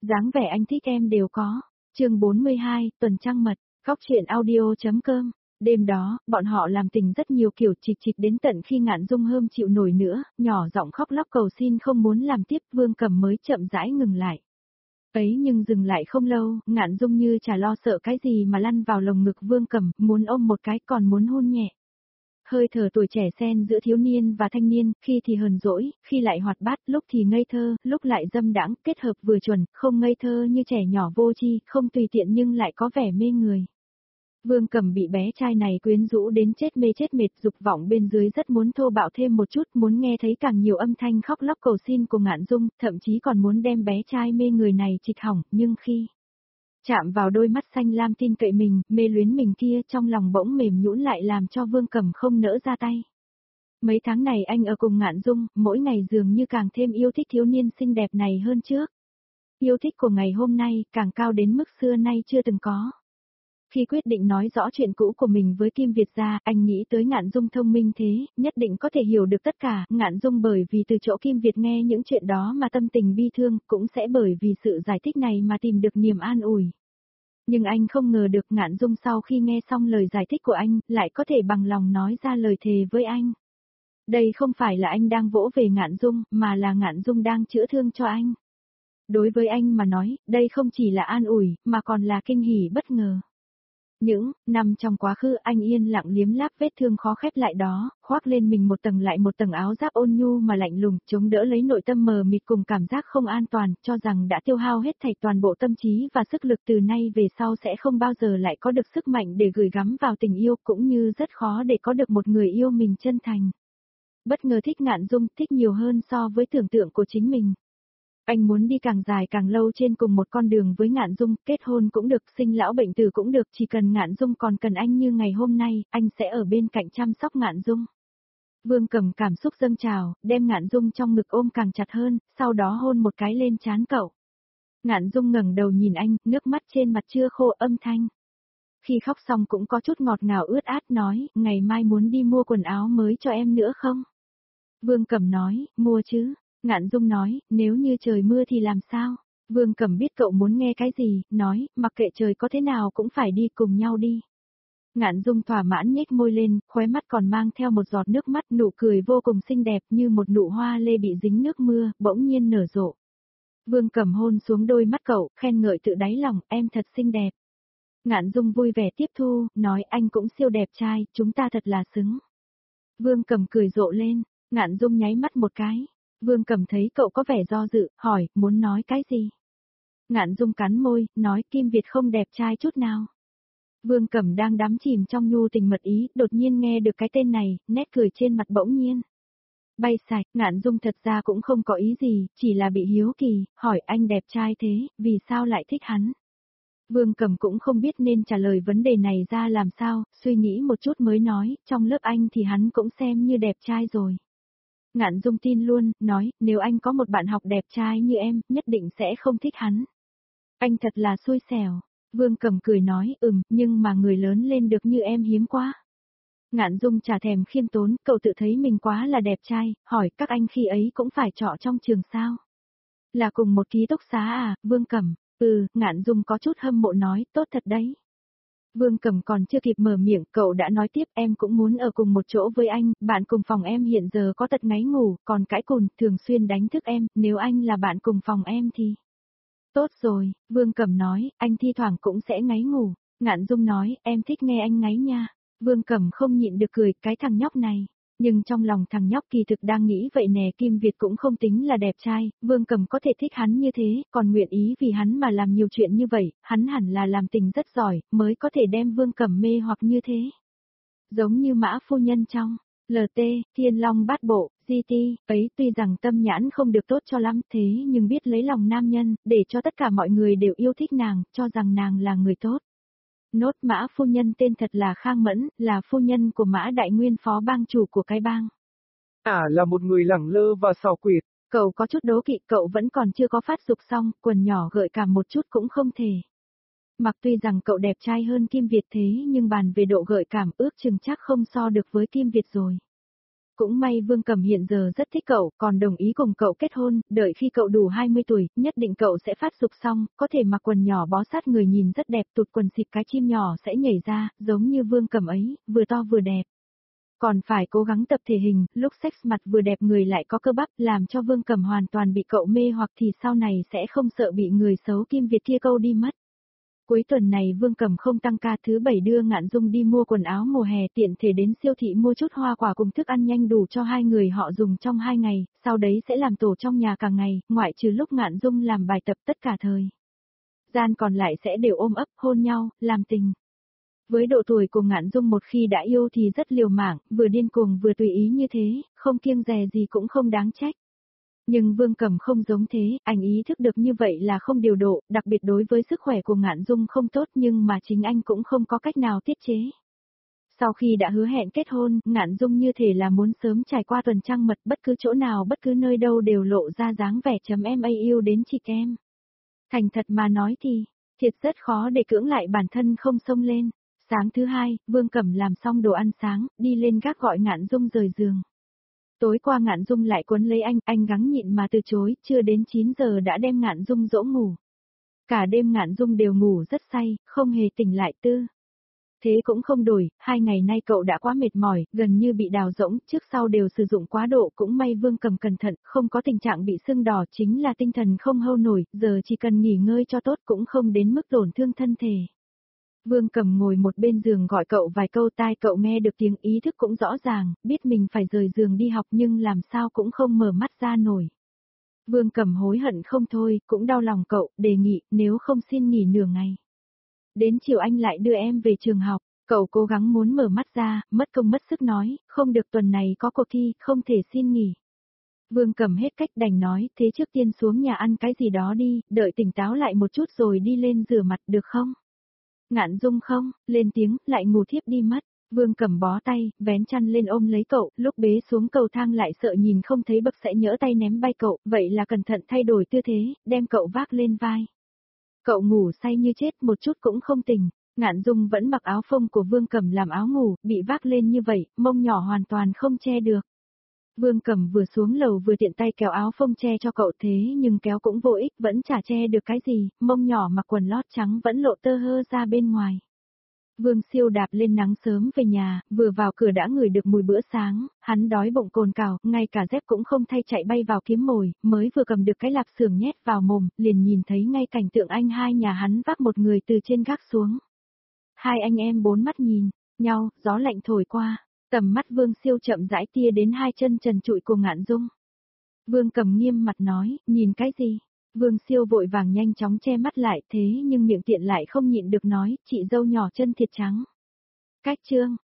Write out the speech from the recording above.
Dáng vẻ anh thích em đều có. Chương 42, tuần trăng mật, góc truyện audio.com. Đêm đó, bọn họ làm tình rất nhiều kiểu chịch chịch đến tận khi Ngạn Dung hơm chịu nổi nữa, nhỏ giọng khóc lóc cầu xin không muốn làm tiếp, Vương Cầm mới chậm rãi ngừng lại. Ấy nhưng dừng lại không lâu, Ngạn Dung như chả lo sợ cái gì mà lăn vào lồng ngực Vương Cầm, muốn ôm một cái còn muốn hôn nhẹ. Hơi thở tuổi trẻ xen giữa thiếu niên và thanh niên, khi thì hờn dỗi, khi lại hoạt bát, lúc thì ngây thơ, lúc lại dâm đãng, kết hợp vừa chuẩn, không ngây thơ như trẻ nhỏ vô tri, không tùy tiện nhưng lại có vẻ mê người. Vương Cầm bị bé trai này quyến rũ đến chết mê chết mệt, dục vọng bên dưới rất muốn thô bạo thêm một chút, muốn nghe thấy càng nhiều âm thanh khóc lóc cầu xin của Ngạn Dung, thậm chí còn muốn đem bé trai mê người này trịch hỏng, nhưng khi chạm vào đôi mắt xanh lam tin cậy mình, mê luyến mình kia, trong lòng bỗng mềm nhũn lại làm cho Vương Cầm không nỡ ra tay. Mấy tháng này anh ở cùng Ngạn Dung, mỗi ngày dường như càng thêm yêu thích thiếu niên xinh đẹp này hơn trước. Yêu thích của ngày hôm nay càng cao đến mức xưa nay chưa từng có. Khi quyết định nói rõ chuyện cũ của mình với Kim Việt gia, anh nghĩ tới Ngạn Dung thông minh thế, nhất định có thể hiểu được tất cả. Ngạn Dung bởi vì từ chỗ Kim Việt nghe những chuyện đó mà tâm tình bi thương, cũng sẽ bởi vì sự giải thích này mà tìm được niềm an ủi. Nhưng anh không ngờ được Ngạn Dung sau khi nghe xong lời giải thích của anh, lại có thể bằng lòng nói ra lời thề với anh. Đây không phải là anh đang vỗ về Ngạn Dung, mà là Ngạn Dung đang chữa thương cho anh. Đối với anh mà nói, đây không chỉ là an ủi, mà còn là kinh hỉ bất ngờ. Những năm trong quá khứ anh yên lặng liếm láp vết thương khó khép lại đó, khoác lên mình một tầng lại một tầng áo giáp ôn nhu mà lạnh lùng, chống đỡ lấy nội tâm mờ mịt cùng cảm giác không an toàn, cho rằng đã tiêu hao hết thảy toàn bộ tâm trí và sức lực từ nay về sau sẽ không bao giờ lại có được sức mạnh để gửi gắm vào tình yêu, cũng như rất khó để có được một người yêu mình chân thành. Bất ngờ thích Ngạn Dung, thích nhiều hơn so với tưởng tượng của chính mình. Anh muốn đi càng dài càng lâu trên cùng một con đường với Ngạn Dung, kết hôn cũng được, sinh lão bệnh tử cũng được, chỉ cần Ngạn Dung còn cần anh như ngày hôm nay, anh sẽ ở bên cạnh chăm sóc Ngạn Dung. Vương Cầm cảm xúc dâng trào, đem Ngạn Dung trong ngực ôm càng chặt hơn, sau đó hôn một cái lên trán cậu. Ngạn Dung ngẩng đầu nhìn anh, nước mắt trên mặt chưa khô, âm thanh. Khi khóc xong cũng có chút ngọt ngào ướt át, nói, ngày mai muốn đi mua quần áo mới cho em nữa không? Vương Cầm nói, mua chứ. Ngạn Dung nói, nếu như trời mưa thì làm sao? Vương Cầm biết cậu muốn nghe cái gì, nói, mặc kệ trời có thế nào cũng phải đi, cùng nhau đi. Ngạn Dung thỏa mãn nhếch môi lên, khóe mắt còn mang theo một giọt nước mắt, nụ cười vô cùng xinh đẹp như một nụ hoa lê bị dính nước mưa, bỗng nhiên nở rộ. Vương Cầm hôn xuống đôi mắt cậu, khen ngợi tự đáy lòng, em thật xinh đẹp. Ngạn Dung vui vẻ tiếp thu, nói anh cũng siêu đẹp trai, chúng ta thật là xứng. Vương Cầm cười rộ lên, Ngạn Dung nháy mắt một cái. Vương Cầm thấy cậu có vẻ do dự, hỏi, muốn nói cái gì? Ngạn Dung cắn môi, nói Kim Việt không đẹp trai chút nào. Vương Cầm đang đắm chìm trong nhu tình mật ý, đột nhiên nghe được cái tên này, nét cười trên mặt bỗng nhiên bay sạch. Ngạn Dung thật ra cũng không có ý gì, chỉ là bị hiếu kỳ, hỏi anh đẹp trai thế, vì sao lại thích hắn? Vương Cầm cũng không biết nên trả lời vấn đề này ra làm sao, suy nghĩ một chút mới nói, trong lớp anh thì hắn cũng xem như đẹp trai rồi. Ngạn Dung tin luôn, nói, nếu anh có một bạn học đẹp trai như em, nhất định sẽ không thích hắn. Anh thật là xui xẻo. Vương Cầm cười nói, nhưng mà người lớn lên được như em hiếm quá. Ngạn Dung chả thèm khiêm tốn, cậu tự thấy mình quá là đẹp trai, hỏi các anh khi ấy cũng phải trọ trong trường sao? Là cùng một ký túc xá à, Vương Cầm? Ngạn Dung có chút hâm mộ nói, tốt thật đấy. Vương Cầm còn chưa kịp mở miệng, cậu đã nói tiếp, em cũng muốn ở cùng một chỗ với anh, bạn cùng phòng em hiện giờ có tật ngáy ngủ, còn cãi cùn, thường xuyên đánh thức em, nếu anh là bạn cùng phòng em thì... Tốt rồi, Vương Cầm nói, anh thi thoảng cũng sẽ ngáy ngủ. Ngạn Dung nói, em thích nghe anh ngáy nha. Vương Cầm không nhịn được cười, cái thằng nhóc này. Nhưng trong lòng thằng nhóc kỳ thực đang nghĩ vậy nè, Kim Việt cũng không tính là đẹp trai, Vương Cầm có thể thích hắn như thế, còn nguyện ý vì hắn mà làm nhiều chuyện như vậy, hắn hẳn là làm tình rất giỏi, mới có thể đem Vương Cầm mê hoặc như thế. Giống như Mã phu nhân trong LT, Thiên Long Bát Bộ, GT, ấy tuy rằng tâm nhãn không được tốt cho lắm thế nhưng biết lấy lòng nam nhân, để cho tất cả mọi người đều yêu thích nàng, cho rằng nàng là người tốt. Nốt Mã phu nhân tên thật là Khang Mẫn, là phu nhân của Mã Đại Nguyên phó bang chủ của cái bang. Là một người lẳng lơ và xảo quyệt. Cậu có chút đố kỵ, cậu vẫn còn chưa có phát dục xong, quần nhỏ gợi cảm một chút cũng không thể. Mặc tuy rằng cậu đẹp trai hơn Kim Việt thế nhưng bàn về độ gợi cảm ước chừng chắc không so được với Kim Việt rồi. Cũng may Vương Cẩm hiện giờ rất thích cậu, còn đồng ý cùng cậu kết hôn, đợi khi cậu đủ 20 tuổi, nhất định cậu sẽ phát dục xong, có thể mặc quần nhỏ bó sát người nhìn rất đẹp, tụt quần xịt cái chim nhỏ sẽ nhảy ra, giống như Vương Cẩm ấy, vừa to vừa đẹp. Còn phải cố gắng tập thể hình, lúc sex mặt vừa đẹp người lại có cơ bắp, làm cho Vương Cẩm hoàn toàn bị cậu mê hoặc thì sau này sẽ không sợ bị người xấu Kim Việt kia câu đi mất. Cuối tuần này Vương Cẩm không tăng ca, thứ bảy đưa Ngạn Dung đi mua quần áo mùa hè, tiện thể đến siêu thị mua chút hoa quả cùng thức ăn nhanh đủ cho hai người họ dùng trong 2 ngày, sau đấy sẽ làm tổ trong nhà cả ngày, ngoại trừ lúc Ngạn Dung làm bài tập tất cả thời gian còn lại sẽ đều ôm ấp, hôn nhau, làm tình. Với độ tuổi của Ngạn Dung một khi đã yêu thì rất liều mạng, vừa điên cuồng vừa tùy ý như thế, không kiêng dè gì cũng không đáng trách. Nhưng Vương Cẩm không giống thế, anh ý thức được như vậy là không điều độ, đặc biệt đối với sức khỏe của Ngạn Dung không tốt nhưng mà chính anh cũng không có cách nào tiết chế. Sau khi đã hứa hẹn kết hôn, Ngạn Dung như thể là muốn sớm trải qua tuần trăng mật, bất cứ chỗ nào bất cứ nơi đâu đều lộ ra dáng vẻ em yêu đến chị em. Thành thật mà nói thì, thiệt rất khó để cưỡng lại bản thân không xông lên. Sáng thứ hai, Vương Cẩm làm xong đồ ăn sáng, đi lên gác gọi Ngạn Dung rời giường. Tối qua Ngạn Dung lại quấn lấy anh gắng nhịn mà từ chối, chưa đến 9 giờ đã đem Ngạn Dung dỗ ngủ. Cả đêm Ngạn Dung đều ngủ rất say, không hề tỉnh lại tư. Thế cũng không đổi, 2 ngày nay cậu đã quá mệt mỏi, gần như bị đào rỗng, trước sau đều sử dụng quá độ, cũng may Vương Cẩm cẩn thận, không có tình trạng bị sưng đỏ, chính là tinh thần không hâu nổi, giờ chỉ cần nghỉ ngơi cho tốt cũng không đến mức tổn thương thân thể. Vương Cẩm ngồi một bên giường gọi cậu vài câu, tai cậu nghe được tiếng, ý thức cũng rõ ràng, biết mình phải rời giường đi học nhưng làm sao cũng không mở mắt ra nổi. Vương Cẩm hối hận không thôi, cũng đau lòng cậu, đề nghị nếu không xin nghỉ nửa ngày. Đến chiều anh lại đưa em về trường học, cậu cố gắng muốn mở mắt ra, mất công mất sức nói, không được, tuần này có cuộc thi, không thể xin nghỉ. Vương Cẩm hết cách đành nói, thế trước tiên xuống nhà ăn cái gì đó đi, đợi tỉnh táo lại một chút rồi đi lên rửa mặt được không? Ngạn Dung không, lên tiếng, lại ngủ thiếp đi mất. Vương Cẩm bó tay, vén chăn lên ôm lấy cậu, lúc bế xuống cầu thang lại sợ nhìn không thấy bậc sẽ nhỡ tay ném bay cậu, vậy là cẩn thận thay đổi tư thế, đem cậu vác lên vai. Cậu ngủ say như chết, một chút cũng không tỉnh. Ngạn Dung vẫn mặc áo phông của Vương Cẩm làm áo ngủ, bị vác lên như vậy, mông nhỏ hoàn toàn không che được. Vương Cẩm vừa xuống lầu vừa tiện tay kéo áo phông che cho cậu, thế nhưng kéo cũng vô ích, vẫn chả che được cái gì, mông nhỏ mặc quần lót trắng vẫn lộ tơ hơ ra bên ngoài. Vương Siêu đạp lên nắng sớm về nhà, vừa vào cửa đã ngửi được mùi bữa sáng, hắn đói bụng cồn cào, ngay cả dép cũng không thay chạy bay vào kiếm mồi, mới vừa cầm được cái lạp xưởng nhét vào mồm, liền nhìn thấy ngay cảnh tượng anh hai nhà hắn vác một người từ trên gác xuống. Hai anh em bốn mắt nhìn nhau, gió lạnh thổi qua, tầm mắt Vương Siêu chậm rãi tia đến hai chân trần trụi của Ngạn Dung. Vương Cẩm nghiêm mặt nói, nhìn cái gì? Vương Siêu vội vàng nhanh chóng che mắt lại, thế nhưng miệng tiện lại không nhịn được nói, chị dâu nhỏ chân thiệt trắng. Cách chương